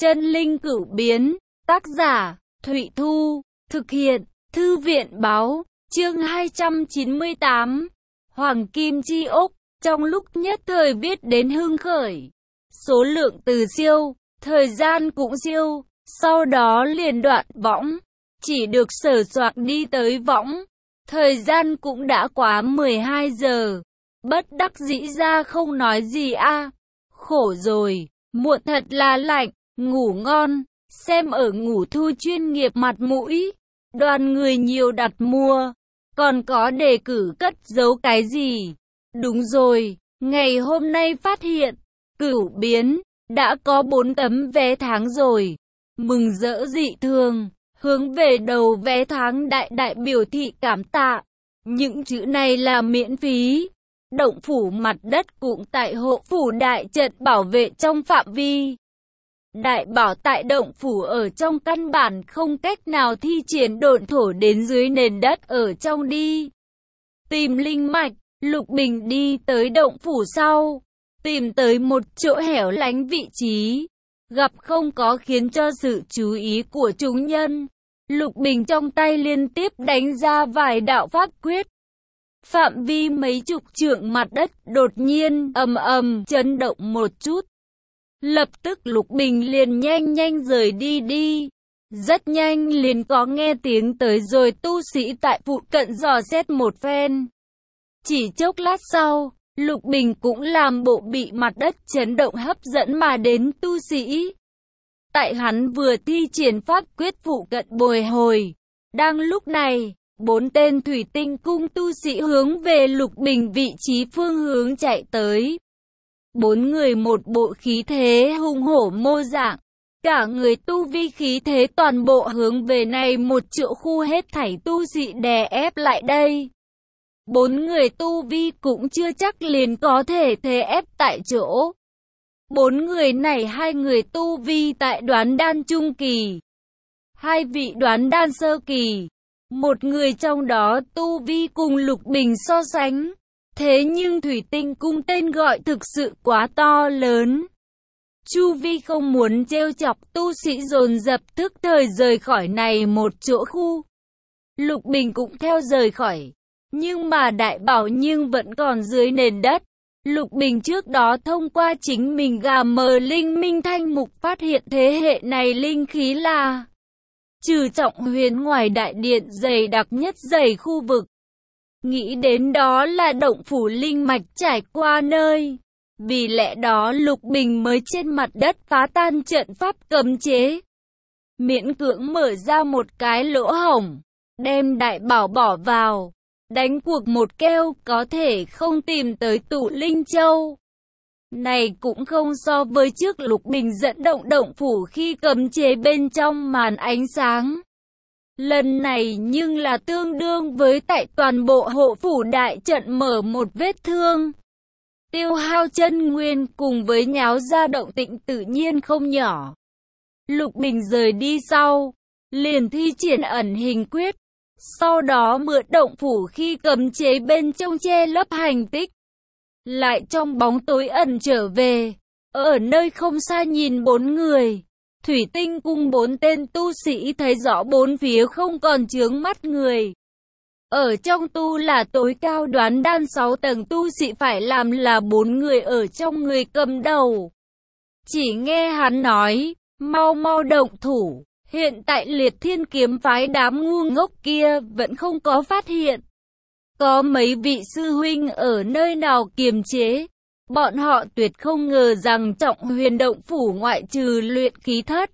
Chân linh cửu biến, tác giả, Thụy Thu, thực hiện, Thư viện báo, chương 298, Hoàng Kim Chi Ốc, trong lúc nhất thời viết đến hưng khởi. Số lượng từ siêu, thời gian cũng siêu, sau đó liền đoạn võng, chỉ được sờ soạc đi tới võng. Thời gian cũng đã quá 12 giờ, bất đắc dĩ ra không nói gì khổ rồi, muộn thật là lạnh, ngủ ngon, xem ở ngủ thu chuyên nghiệp mặt mũi, đoàn người nhiều đặt mua, còn có đề cử cất giấu cái gì. Đúng rồi, ngày hôm nay phát hiện, cửu biến, đã có 4 tấm vé tháng rồi, mừng rỡ dị thường, hướng về đầu vé tháng đại biểu thị cảm tạ. Những chữ này là miễn phí. Động phủ mặt đất cũng tại hộ phủ đại trận bảo vệ trong phạm vi. Đại bảo tại động phủ ở trong căn bản không cách nào thi triển độn thổ đến dưới nền đất ở trong đi. Tìm linh mạch, Lục Bình đi tới động phủ sau, tìm tới một chỗ hẻo lánh vị trí, gặp không có khiến cho sự chú ý của chúng nhân. Lục Bình trong tay liên tiếp đánh ra vài đạo pháp quyết. Phạm vi mấy chục trượng mặt đất đột nhiên ầm ầm chấn động một chút. Lập tức Lục Bình liền nhanh rời đi. Rất nhanh liền có nghe tiếng tới rồi tu sĩ tại phụ cận dò xét một phen. Chỉ chốc lát sau, Lục Bình cũng làm bộ bị mặt đất chấn động hấp dẫn mà đến tu sĩ. Tại hắn vừa thi triển pháp quyết phụ cận bồi hồi. Đang lúc này, 4 tên thủy tinh cung tu sĩ hướng về Lục Bình vị trí phương hướng chạy tới. 4 người một bộ khí thế hùng hổ mô dạng, cả người tu vi khí thế toàn bộ hướng về này một chỗ khu hết thảy tu sĩ đè ép lại đây. 4 người tu vi cũng chưa chắc liền có thể thế ép tại chỗ. 4 người này 2 người tu vi tại đoán đan trung kỳ, 2 vị đoán đan sơ kỳ. Một người trong đó tu vi cùng Lục Bình so sánh. Thế nhưng thủy tinh cung tên gọi thực sự quá to lớn. Chu vi không muốn trêu chọc tu sĩ dồn dập thức thời rời khỏi này một chỗ khu. Lục Bình cũng theo rời khỏi. Nhưng mà đại bảo nhưng vẫn còn dưới nền đất. Lục Bình trước đó thông qua chính mình gà mờ linh minh thanh mục phát hiện thế hệ này linh khí là trừ Trọng Huyền ngoài đại điện dày đặc nhất dày khu vực. Nghĩ đến đó là động phủ linh mạch trải qua nơi. Vì lẽ đó Lục Bình mới trên mặt đất phá tan trận pháp cấm chế. Miễn cưỡng mở ra một cái lỗ hổng, đem đại bảo bỏ vào. Đánh cuộc một keo có thể không tìm tới tụ linh châu. Này cũng không so với trước Lục Bình dẫn động động phủ khi cấm chế bên trong màn ánh sáng. Lần này nhưng là tương đương với tại toàn bộ hộ phủ đại trận mở một vết thương. Tiêu hao chân nguyên cùng với nháo ra động tĩnh tự nhiên không nhỏ. Lục Bình rời đi sau, liền thi triển ẩn hình quyết. Sau đó mượn động phủ khi cấm chế bên trong che lấp hành tích. Lại trong bóng tối ẩn trở về. Ở nơi không xa nhìn 4 người. Thủy tinh cung 4 tên tu sĩ thấy rõ bốn phía không còn chướng mắt người. Ở trong tu là tối cao đoán đan 6 tầng tu sĩ phải làm là 4 người ở trong người cầm đầu. Chỉ nghe hắn nói, mau động thủ. Hiện tại Liệt Thiên kiếm phái đám ngu ngốc kia vẫn không có phát hiện. Có mấy vị sư huynh ở nơi nào kiềm chế. Bọn họ tuyệt không ngờ rằng Trọng Huyền động phủ ngoại trừ luyện khí thất,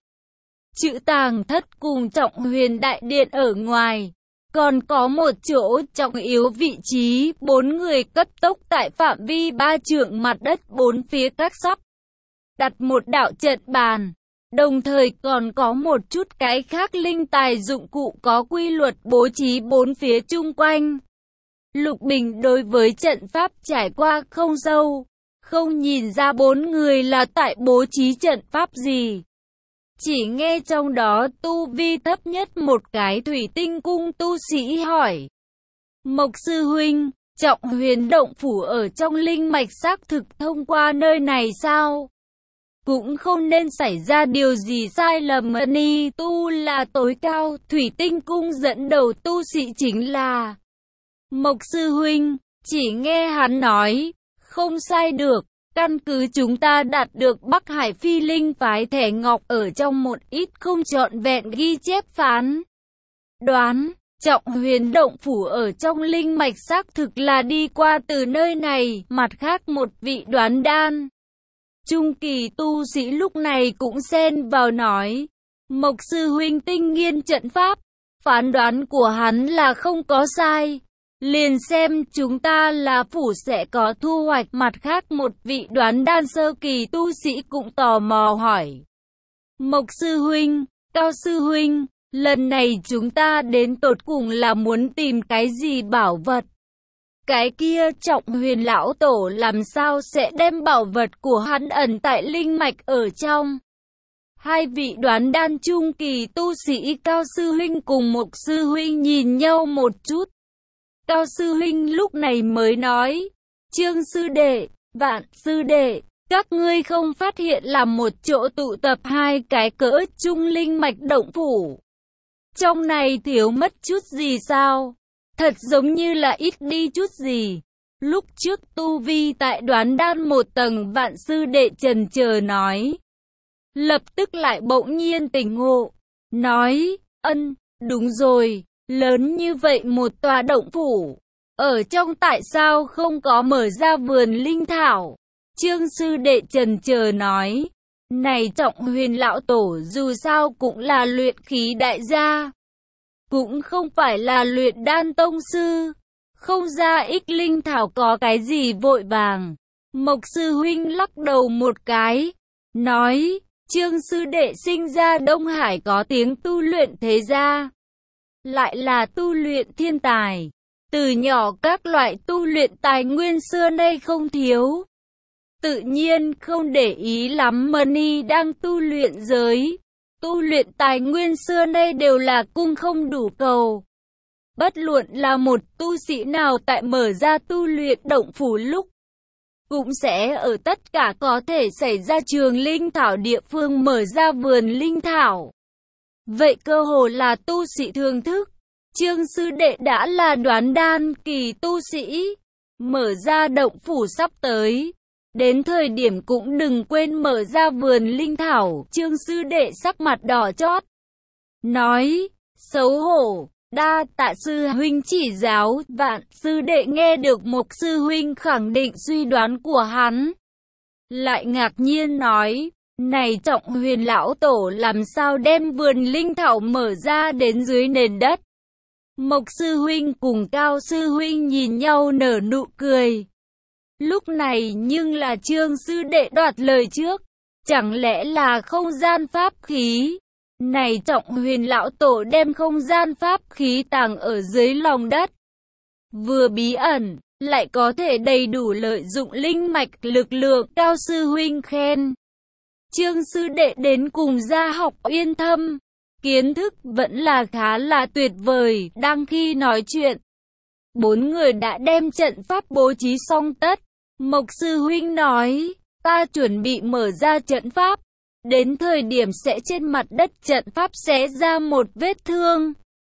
chữ tàng thất cùng Trọng Huyền đại điện ở ngoài. Còn có một chỗ trọng yếu vị trí, 4 người cấp tốc tại phạm vi 3 trượng mặt đất 4 phía các sắp. Đặt một đạo trận bàn. Đồng thời còn có một chút cái khác linh tài dụng cụ có quy luật bố trí 4 phía chung quanh. Lục Bình đối với trận pháp trải qua không sâu, không nhìn ra 4 người là tại bố trí trận pháp gì. Chỉ nghe trong đó tu vi thấp nhất một cái thủy tinh cung tu sĩ hỏi. Mộc sư huynh, Trọng Huyền động phủ ở trong linh mạch xác thực thông qua nơi này sao? cũng không nên xảy ra điều gì sai lầm. Ni tu là tối cao, Thủy Tinh cung dẫn đầu tu sĩ chính là Mộc sư huynh. Chỉ nghe hắn nói, không sai được. Căn cứ chúng ta đạt được Bắc Hải Phi Linh phái thẻ ngọc ở trong một ít không trọn vẹn ghi chép phán đoán, Trọng Huyền động phủ ở trong linh mạch xác thực là đi qua từ nơi này. Mặt khác một vị đoán đan trung kỳ tu sĩ lúc này cũng xen vào nói, Mộc sư huynh tinh nghiên trận pháp, phán đoán của hắn là không có sai. Liền xem chúng ta là phủ sẽ có thu hoạch. Mặt khác một vị đoán đan sơ kỳ tu sĩ cũng tò mò hỏi, Mộc sư huynh, Cao sư huynh, lần này chúng ta đến tột cùng là muốn tìm cái gì bảo vật? Cái kia Trọng Huyền lão tổ làm sao sẽ đem bảo vật của hắn ẩn tại linh mạch ở trong? Hai vị đoán đan trung kỳ tu sĩ Cao sư huynh cùng Mộc sư huynh nhìn nhau một chút. Cao sư huynh lúc này mới nói, Trương sư đệ, Vạn sư đệ, các ngươi không phát hiện là một chỗ tụ tập hai cái cỡ trung linh mạch động phủ. Trong này thiếu mất chút gì sao? Thật giống như là ít đi chút gì. Lúc trước tu vi tại đoán đan một tầng, Vạn sư đệ chần chờ nói. Lập tức lại bỗng nhiên tỉnh ngộ, nói, đúng rồi. Lớn như vậy một tòa động phủ, ở trong tại sao không có mở ra vườn linh thảo? Trương sư đệ chần chờ nói, này Trọng Huyền lão tổ dù sao cũng là luyện khí đại gia, cũng không phải là luyện đan tông sư, không ra ích linh thảo có cái gì vội vàng. Mộc sư huynh lắc đầu một cái, nói, Trương sư đệ sinh ra Đông Hải có tiếng tu luyện thế gia, lại là tu luyện thiên tài. Từ nhỏ các loại tu luyện tài nguyên xưa nay không thiếu. Tự nhiên không để ý lắm Mani đang tu luyện giới. Tu luyện tài nguyên xưa nay đều là cung không đủ cầu. Bất luận là một tu sĩ nào tại mở ra tu luyện động phủ lúc, cũng sẽ ở tất cả có thể xảy ra trường linh thảo địa phương mở ra vườn linh thảo. Vậy cơ hồ là tu sĩ thường thức. Trương sư đệ đã là đoán đan kỳ tu sĩ, mở ra động phủ sắp tới. Đến thời điểm cũng đừng quên mở ra vườn linh thảo. Trương sư đệ sắc mặt đỏ chót, nói, xấu hổ, đa tạ sư huynh chỉ giáo. Vạn sư đệ nghe được Mộc sư huynh khẳng định suy đoán của hắn, lại ngạc nhiên nói, này Trọng Huyền lão tổ làm sao đem vườn linh thảo mở ra đến dưới nền đất? Mộc sư huynh cùng Cao sư huynh nhìn nhau nở nụ cười. Lúc này nhưng là Trương sư đệ đoạt lời trước, chẳng lẽ là không gian pháp khí? Này Trọng Huyền lão tổ đem không gian pháp khí tàng ở dưới lòng đất, vừa bí ẩn, lại có thể đầy đủ lợi dụng linh mạch lực lượng. Cao sư huynh khen, Trương sư đệ đến cùng gia học uyên thâm, kiến thức vẫn là khá là tuyệt vời. Đang khi nói chuyện, bốn người đã đem trận pháp bố trí xong tất. Mộc sư huynh nói, ta chuẩn bị mở ra trận pháp, đến thời điểm sẽ trên mặt đất trận pháp xé ra một vết thương.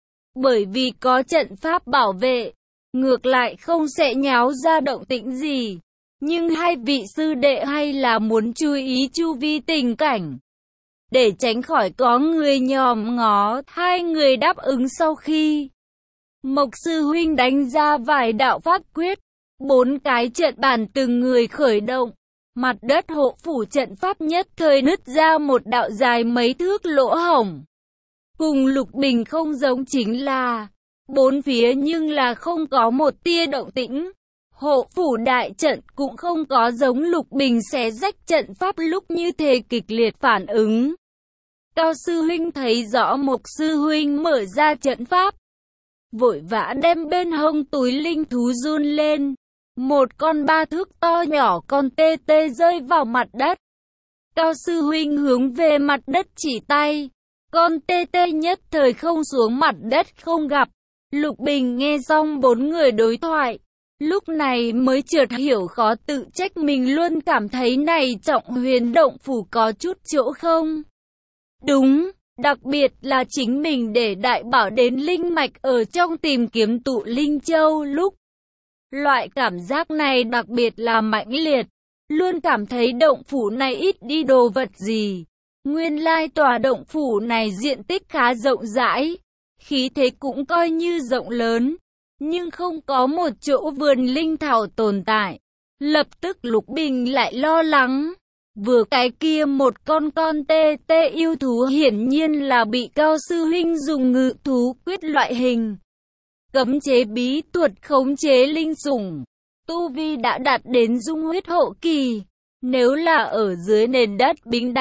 Bởi vì có trận pháp bảo vệ, ngược lại không sẽ nháo ra động tĩnh gì. Nhưng hai vị sư đệ hay là muốn chú ý chu vi tình cảnh, để tránh khỏi có người nhòm ngó. Hai người đáp ứng sau khi Mộc sư huynh đánh ra vài đạo pháp quyết, 4 cái trận bàn từng người khởi động. Mặt đất hộ phủ trận pháp nhất thời nứt ra một đạo dài mấy thước lỗ hổng. Cùng Lục Bình không giống chính là, bốn phía nhưng là không có một tia động tĩnh. Hộ phủ đại trận cũng không có giống Lục Bình xé rách trận pháp lúc như thế kịch liệt phản ứng. Cao sư huynh thấy rõ Mộc sư huynh mở ra trận pháp, vội vã đem bên hông túi linh thú run lên. Một con 3 thước to nhỏ con tê tê rơi vào mặt đất. Cao sư huynh hướng về mặt đất chỉ tay, con tê tê nhất thời không xuống mặt đất không gặp. Lục Bình nghe xong bốn người đối thoại, Lúc này mới chợt hiểu khó tự trách mình luôn cảm thấy này Trọng Huyền động phủ có chút chỗ không đúng, đặc biệt là chính mình để đại bảo đến linh mạch ở trong tìm kiếm tụ linh châu lúc. Loại cảm giác này đặc biệt là mãnh liệt, luôn cảm thấy động phủ này ít đi đồ vật gì. Nguyên lai tòa động phủ này diện tích khá rộng rãi, khí thế cũng coi như rộng lớn, nhưng không có một chỗ vườn linh thảo tồn tại. Lập tức Lục Bình lại lo lắng, vừa cái kia một con tê yêu thú hiển nhiên là bị Cao sư huynh dùng ngự thú quyết loại hình cấm chế bí thuật khống chế linh sủng. Tu vi đã đạt đến dung huyết hậu kỳ, nếu là ở dưới nền đất bính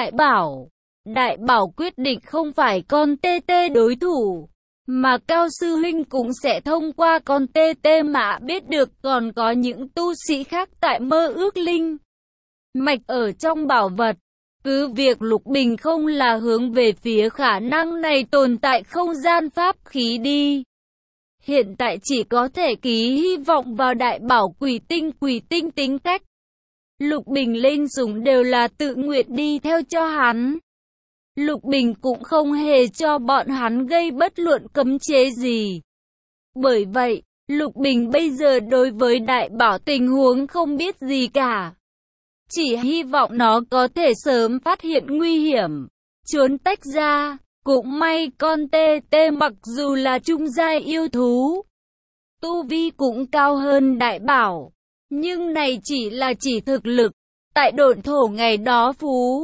đại bảo quyết định không phải con tê đối thủ, mà Cao sư huynh cũng sẽ thông qua con tê mà biết được còn có những tu sĩ khác tại mơ ước linh mạch ở trong bảo vật. Cứ việc Lục Bình không là hướng về phía khả năng này tồn tại không gian pháp khí đi. Hiện tại chỉ có thể ký hy vọng vào đại bảo quỷ tinh tính cách. Lục Bình lên sủng đều là tự nguyện đi theo cho hắn. Lục Bình cũng không hề cho bọn hắn gây bất luận cấm chế gì. Bởi vậy, Lục Bình bây giờ đối với đại bảo tình huống không biết gì cả. Chỉ hy vọng nó có thể sớm phát hiện nguy hiểm, trốn tách ra. Cũng may con tê mặc dù là trung giai yêu thú, tu vi cũng cao hơn đại bảo, nhưng này chỉ thực lực. Tại độn thổ ngày đó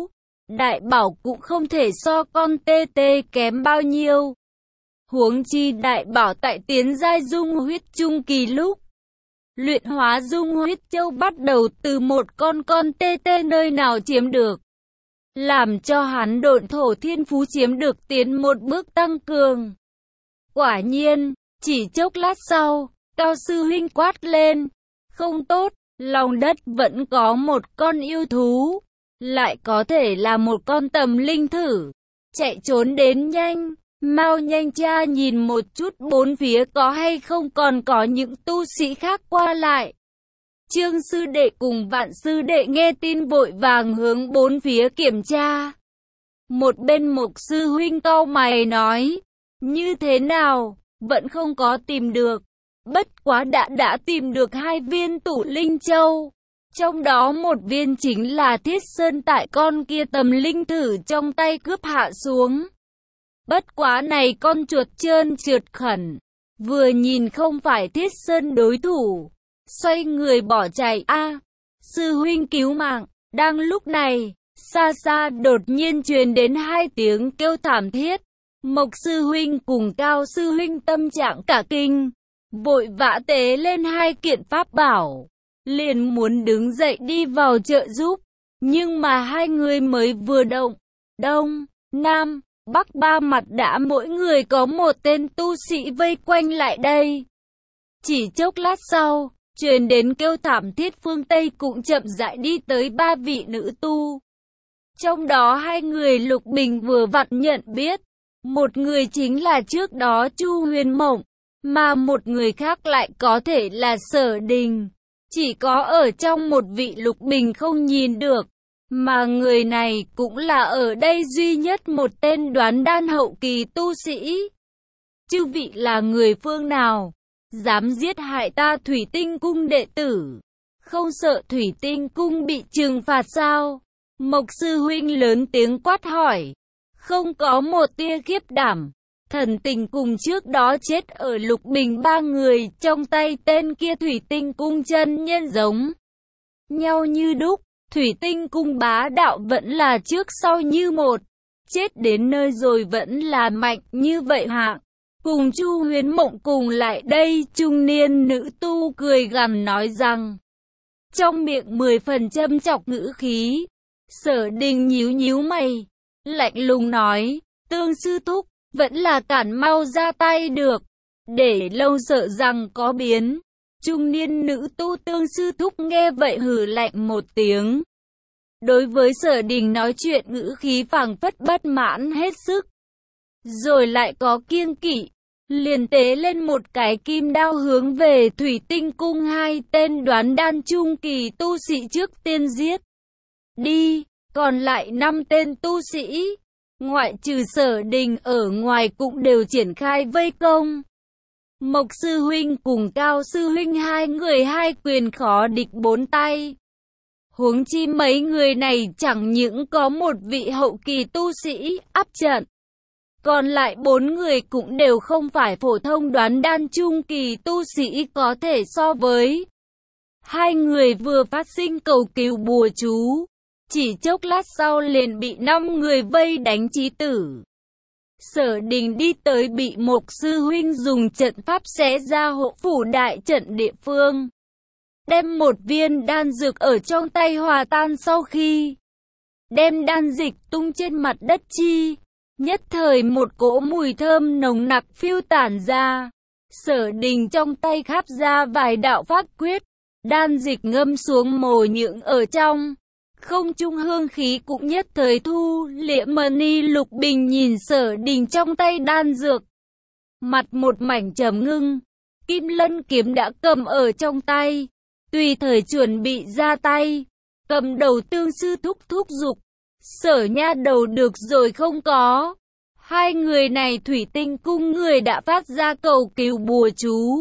đại bảo cũng không thể so con tê kém bao nhiêu. Huống chi đại bảo tại tiến giai dung huyết trung kỳ lúc luyện hóa dung huyết châu bắt đầu từ một con tê nơi nào chiếm được, làm cho hắn độn thổ thiên phú chiếm được tiến một bước tăng cường. Quả nhiên, chỉ chốc lát sau, Cao sư huynh quát lên, không tốt, lòng đất vẫn có một con yêu thú, lại có thể là một con tầm linh thử, chạy trốn đến nhanh, mau nhanh tra nhìn một chút bốn phía có hay không còn có những tu sĩ khác qua lại. Trương sư đệ cùng Vạn sư đệ nghe tin vội vàng hướng bốn phía kiểm tra. Một bên Mộc sư huynh cau mày nói, như thế nào, vẫn không có tìm được. Bất quá đã tìm được 2 viên tụ linh châu. Trong đó một viên chính là Thiết Sơn tại con kia tầm linh thử trong tay cướp hạ xuống. Bất quá này con chuột trơn trượt khẩn, vừa nhìn không phải Thiết Sơn đối thủ, xoay người bỏ chạy. Sư huynh cứu mạng. Đang lúc này, xa xa đột nhiên truyền đến 2 tiếng kêu thảm thiết. Mộc sư huynh cùng Cao sư huynh tâm trạng cả kinh, vội vã tế lên 2 kiện pháp bảo, liền muốn đứng dậy đi vào trợ giúp. Nhưng mà 2 người mới vừa động, Đông, Nam, Bắc 3 mặt đã mỗi người có một tên tu sĩ vây quanh lại đây. Chỉ chốc lát sau, truyền đến kêu thảm thiết phương Tây cũng chậm rãi đi tới 3 vị nữ tu. Trong đó 2 người Lục Bình vừa vặn nhận biết, một người chính là trước đó Chu Huyền Mộng, mà một người khác lại có thể là Sở Đình. Chỉ có ở trong một vị Lục Bình không nhìn được, mà người này cũng là ở đây duy nhất một tên đoán đan hậu kỳ tu sĩ. Chư vị là người phương nào? Dám giết hại ta Thủy Tinh Cung đệ tử? Không sợ Thủy Tinh Cung bị trừng phạt sao? Mộc sư huynh lớn tiếng quát hỏi. Không có một tia khiếp đảm. Thần tình cùng trước đó chết ở Lục Bình 3 người trong tay tên kia Thủy Tinh Cung chân nhân giống nhau như đúc. Thủy Tinh Cung bá đạo vẫn là trước sau như một. Chết đến nơi rồi vẫn là mạnh như vậy hạng. Cùng Chu Huyền Mộng cùng lại đây, trung niên nữ tu cười gằn nói rằng, trong miệng 10 phần châm chọc ngữ khí. Sở Đình nhíu mày, lạnh lùng nói, Tương sư thúc, vẫn là cản mau ra tay được, để lâu sợ rằng có biến. Trung niên nữ tu Tương sư thúc nghe vậy hừ lạnh một tiếng. Đối với Sở Đình nói chuyện ngữ khí phảng phất bất mãn hết sức, rồi lại có kiêng kỵ. liền tế lên một cái kim đao hướng về thủy tinh cung hai tên đoán đan trung kỳ tu sĩ trước tiên giết đi, còn lại 5 tên tu sĩ, ngoại trừ Sở Đình ở ngoài cũng đều triển khai vây công. Mộc sư huynh cùng Cao sư huynh hai người hai quyền khó địch 4 tay. Huống chi mấy người này chẳng những có một vị hậu kỳ tu sĩ áp trận, còn lại 4 người cũng đều không phải phổ thông đoán đan trung kỳ tu sĩ có thể so với. Hai người vừa phát sinh cầu cứu bùa chú, chỉ chốc lát sau liền bị 5 người vây đánh chí tử. Sở Đình đi tới bị Mộc sư huynh dùng trận pháp xé ra hộ phủ đại trận địa phương, đem một viên đan dược ở trong tay hòa tan sau khi đem đan dịch tung trên mặt đất chi, nhất thời một cỗ mùi thơm nồng nặc phiêu tản ra. Sở Đình trong tay khắp ra vài đạo pháp quyết, đan dịch ngâm xuống mồ những ở trong không trung, hương khí cũng nhất thời thu liễm. Mani Lục Bình nhìn Sở Đình trong tay đan dược, mặt một mảnh trầm ngưng. Kim Lân kiếm đã cầm ở trong tay, tùy thời chuẩn bị ra tay. Cầm đầu Tương sư thúc giục, Sở nha đầu được rồi không có. Hai người này thủy tinh cung người đã phát ra cầu cứu bùa chú.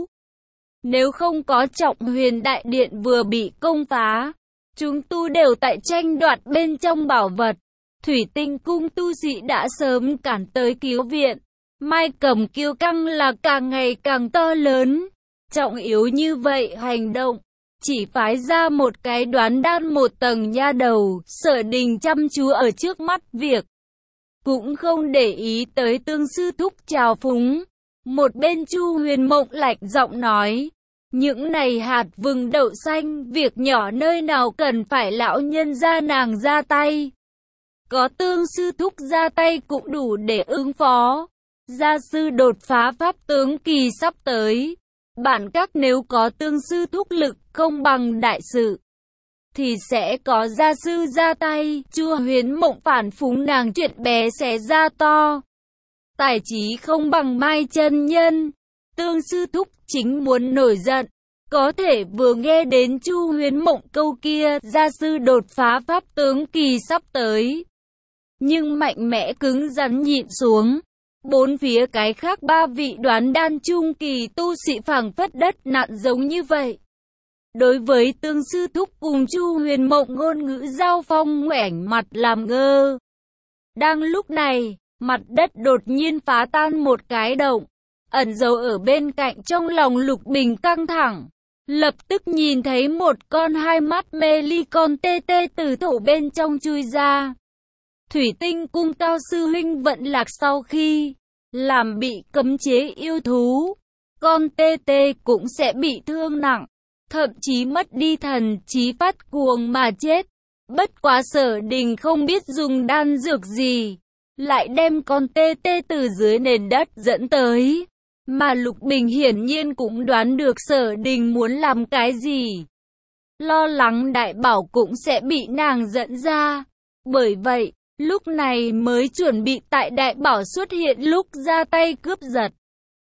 Nếu không có Trọng Huyền đại điện vừa bị công phá, chúng tu đều tại tranh đoạt bên trong bảo vật. Thủy tinh cung tu sĩ đã sớm cản tới cứu viện. Mai Cầm kiêu căng là càng ngày càng to lớn. Trọng yếu như vậy hành động, chỉ phái ra một cái đoán đan một tầng nha đầu. Sở Đình chăm chú ở trước mắt việc, cũng không để ý tới Tương sư thúc trào phúng. Một bên Chu Huyền Mộng lạnh giọng nói, những này hạt vừng đậu xanh, việc nhỏ nơi nào cần phải lão nhân gia nàng ra tay. Có Tương sư thúc ra tay cũng đủ để ứng phó. Gia sư đột phá pháp tướng kỳ sắp tới. Bản các nếu có Tương sư thúc lực không bằng đại sự, thì sẽ có gia sư ra tay. Chu Huyền Mộng phản phúng nàng chuyện bé xé ra to, tài trí không bằng Mai chân nhân. Tương sư thúc chính muốn nổi giận, có thể vừa nghe đến Chu Huyền Mộng câu kia, gia sư đột phá pháp tướng kỳ sắp tới, nhưng mạnh mẽ cứng rắn nhịn xuống. Bốn phía cái khác 3 vị đoán đan trung kỳ tu sĩ phảng phất đất nặn giống như vậy. Đối với Tương sư thúc cùng Chu Huyền Mộng ngôn ngữ giao phong, ngoảnh mặt làm ngơ. Đang lúc này, mặt đất đột nhiên phá tan một cái động, ẩn dấu ở bên cạnh. Trong lòng Lục Bình căng thẳng, lập tức nhìn thấy một con hai mắt mê ly con tê tê từ thổ bên trong chui ra. Thủy tinh cung Cao sư huynh vận lạc sau khi làm bị cấm chế yêu thú, con tê tê cũng sẽ bị thương nặng, thậm chí mất đi thần trí, phát cuồng mà chết. Bất quá Sở Đình không biết dùng đan dược gì, lại đem con tê tê từ dưới nền đất dẫn tới. Mà Lục Bình hiển nhiên cũng đoán được Sở Đình muốn làm cái gì, lo lắng đại bảo cũng sẽ bị nàng dẫn ra. Bởi vậy, lúc này mới chuẩn bị tại đại bảo xuất hiện lúc ra tay cướp giật.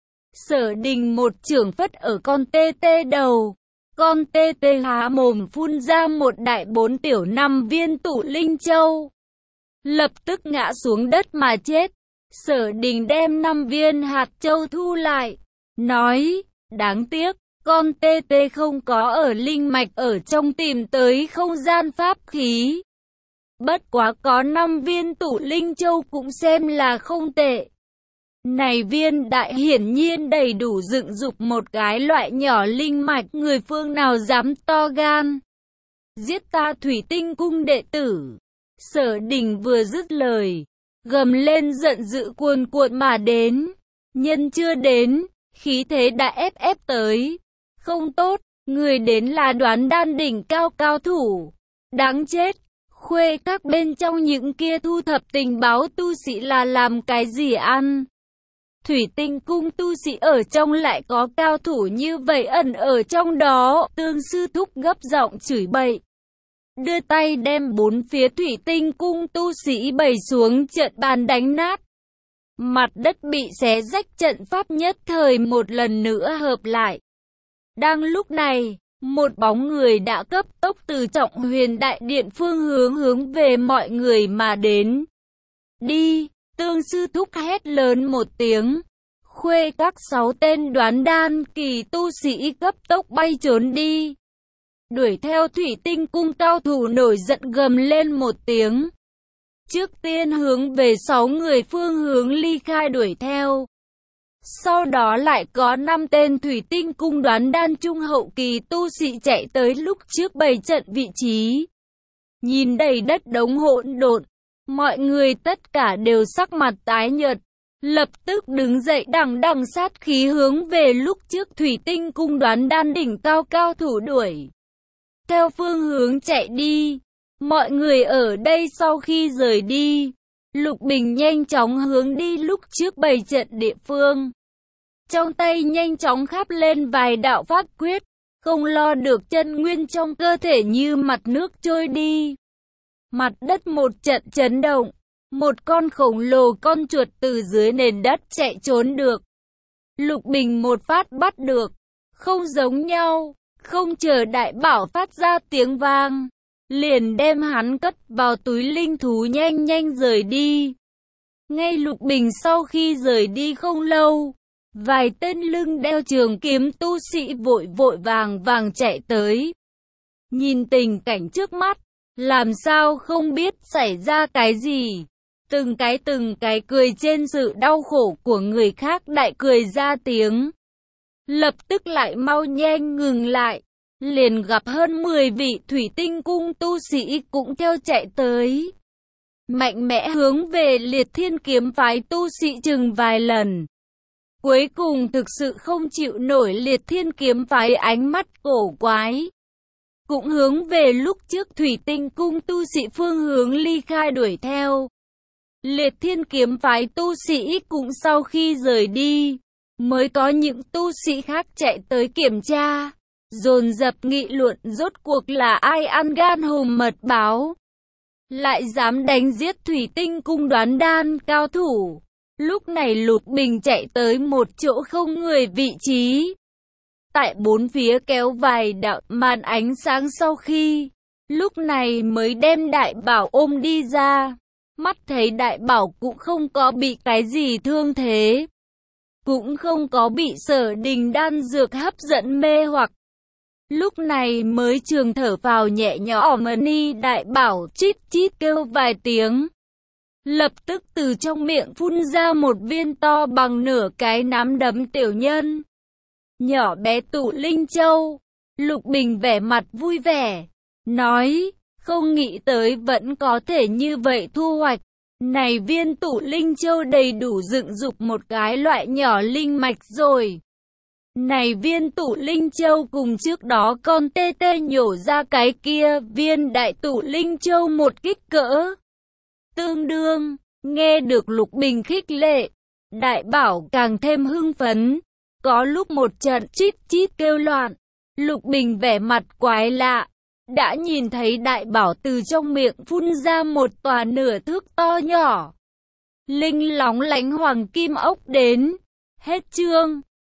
Sở Đình một chưởng phất ở con tê tê đầu. Con tê tê há mồm phun ra một đại 4 tiểu 5 viên tụ linh châu, lập tức ngã xuống đất mà chết. Sở Đình đem 5 viên hạt châu thu lại, nói, đáng tiếc, con tê tê không có ở linh mạch ở trong tìm tới không gian pháp khí. Bất quá có 5 viên tụ linh châu cũng xem là không tệ. Này viên đại hiển nhiên đầy đủ dựng dục một cái loại nhỏ linh mạch, người phương nào dám to gan giết ta Thủy tinh cung đệ tử. Sở Đình vừa dứt lời, gầm lên giận dữ cuồn cuộn mà đến. Nhân chưa đến, khí thế đã ép tới. Không tốt, người đến là đoán đan đỉnh cao cao thủ. Đáng chết, khuê các bên trong những kia thu thập tình báo tu sĩ là làm cái gì ăn? Thủy tinh cung tu sĩ ở trong lại có cao thủ như vậy ẩn ở trong đó. Tương sư thúc gấp giọng chửi bậy, đưa tay đem bốn phía thủy tinh cung tu sĩ bày xuống trận bàn đánh nát. Mặt đất bị xé rách, trận pháp nhất thời một lần nữa hợp lại. Đang lúc này, một bóng người đã cấp tốc từ Trọng Huyền Đại Điện phương hướng về mọi người mà đến. Đi, Tương sư thúc hét lớn một tiếng. Khuê các 6 tên đoán đan kỳ tu sĩ cấp tốc bay trốn đi. Đuổi theo Thủy Tinh cung cao thủ nổi giận gầm lên một tiếng. Trước tiên hướng về 6 người phương hướng ly khai đuổi theo. Sau đó lại có 5 tên Thủy Tinh cung đoán đan trung hậu kỳ tu sĩ chạy tới lúc trước bày trận vị trí. Nhìn đầy đất đống hỗn độn, mọi người tất cả đều sắc mặt tái nhợt, lập tức đứng dậy đằng đằng sát khí hướng về lúc trước Thủy Tinh cung đoán đan đỉnh cao cao thủ đuổi. Theo phương hướng chạy đi, mọi người ở đây sau khi rời đi, Lục Bình nhanh chóng hướng đi lúc trước bày trận địa phương. Trong tay nhanh chóng khắp lên vài đạo pháp quyết, không lo được chân nguyên trong cơ thể như mặt nước trôi đi. Mặt đất một trận chấn động, một con khổng lồ con chuột từ dưới nền đất chạy trốn được. Lục Bình một phát bắt được, không giống nhau, không chờ đại bảo phát ra tiếng vang, liền đem hắn cất vào túi linh thú nhanh nhanh rời đi. Ngay Lục Bình sau khi rời đi không lâu, vài tên lưng đeo trường kiếm tu sĩ vội vàng chạy tới. Nhìn tình cảnh trước mắt, làm sao không biết xảy ra cái gì. Từng cái cười trên sự đau khổ của người khác, đại cười ra tiếng. Lập tức lại mau nhanh ngừng lại, liền gặp hơn 10 vị Thủy Tinh cung tu sĩ cũng theo chạy tới. Mạnh mẽ hướng về Liệt Thiên kiếm phái tu sĩ chừng vài lần. Cuối cùng thực sự không chịu nổi Liệt Thiên kiếm phái ánh mắt cổ quái. Cũng hướng về lúc trước Thủy Tinh cung tu sĩ phương hướng ly khai đuổi theo. Liệt Thiên kiếm phái tu sĩ cũng sau khi rời đi, mới có những tu sĩ khác chạy tới kiểm tra, dồn dập nghị luận rốt cuộc là ai ăn gan hùm mật báo, lại dám đánh giết Thủy Tinh cung đoán đan cao thủ. Lúc này Lục Bình chạy tới một chỗ không người vị trí. Tại bốn phía kéo vài đạo màn ánh sáng sau khi, lúc này mới đem đại bảo ôm đi ra. Mắt thấy đại bảo cũng không có bị cái gì thương thế, cũng không có bị Sở Đình đan dược hấp dẫn mê hoặc. Lúc này mới trường thở phào nhẹ nhõm, ni đại bảo chít chít kêu vài tiếng. Lập tức từ trong miệng phun ra một viên to bằng nửa cái nắm đấm tiểu nhân. Nhỏ bé tụ linh châu. Lục Bình vẻ mặt vui vẻ, nói, không nghĩ tới vẫn có thể như vậy thu hoạch. Này viên tụ linh châu đầy đủ dựng dục một cái loại nhỏ linh mạch rồi. Này viên tụ linh châu cùng trước đó con tê tê nhổ ra cái kia viên đại tụ linh châu một kích cỡ tương đương. Nghe được Lục Bình khích lệ, đại bảo càng thêm hưng phấn. Có lúc một trận chít chít kêu loạn, Lục Bình vẻ mặt quái lạ. Đã nhìn thấy đại bảo từ trong miệng phun ra một tòa nửa thước to nhỏ, linh lóng lánh hoàng kim ốc đến. Hết chương.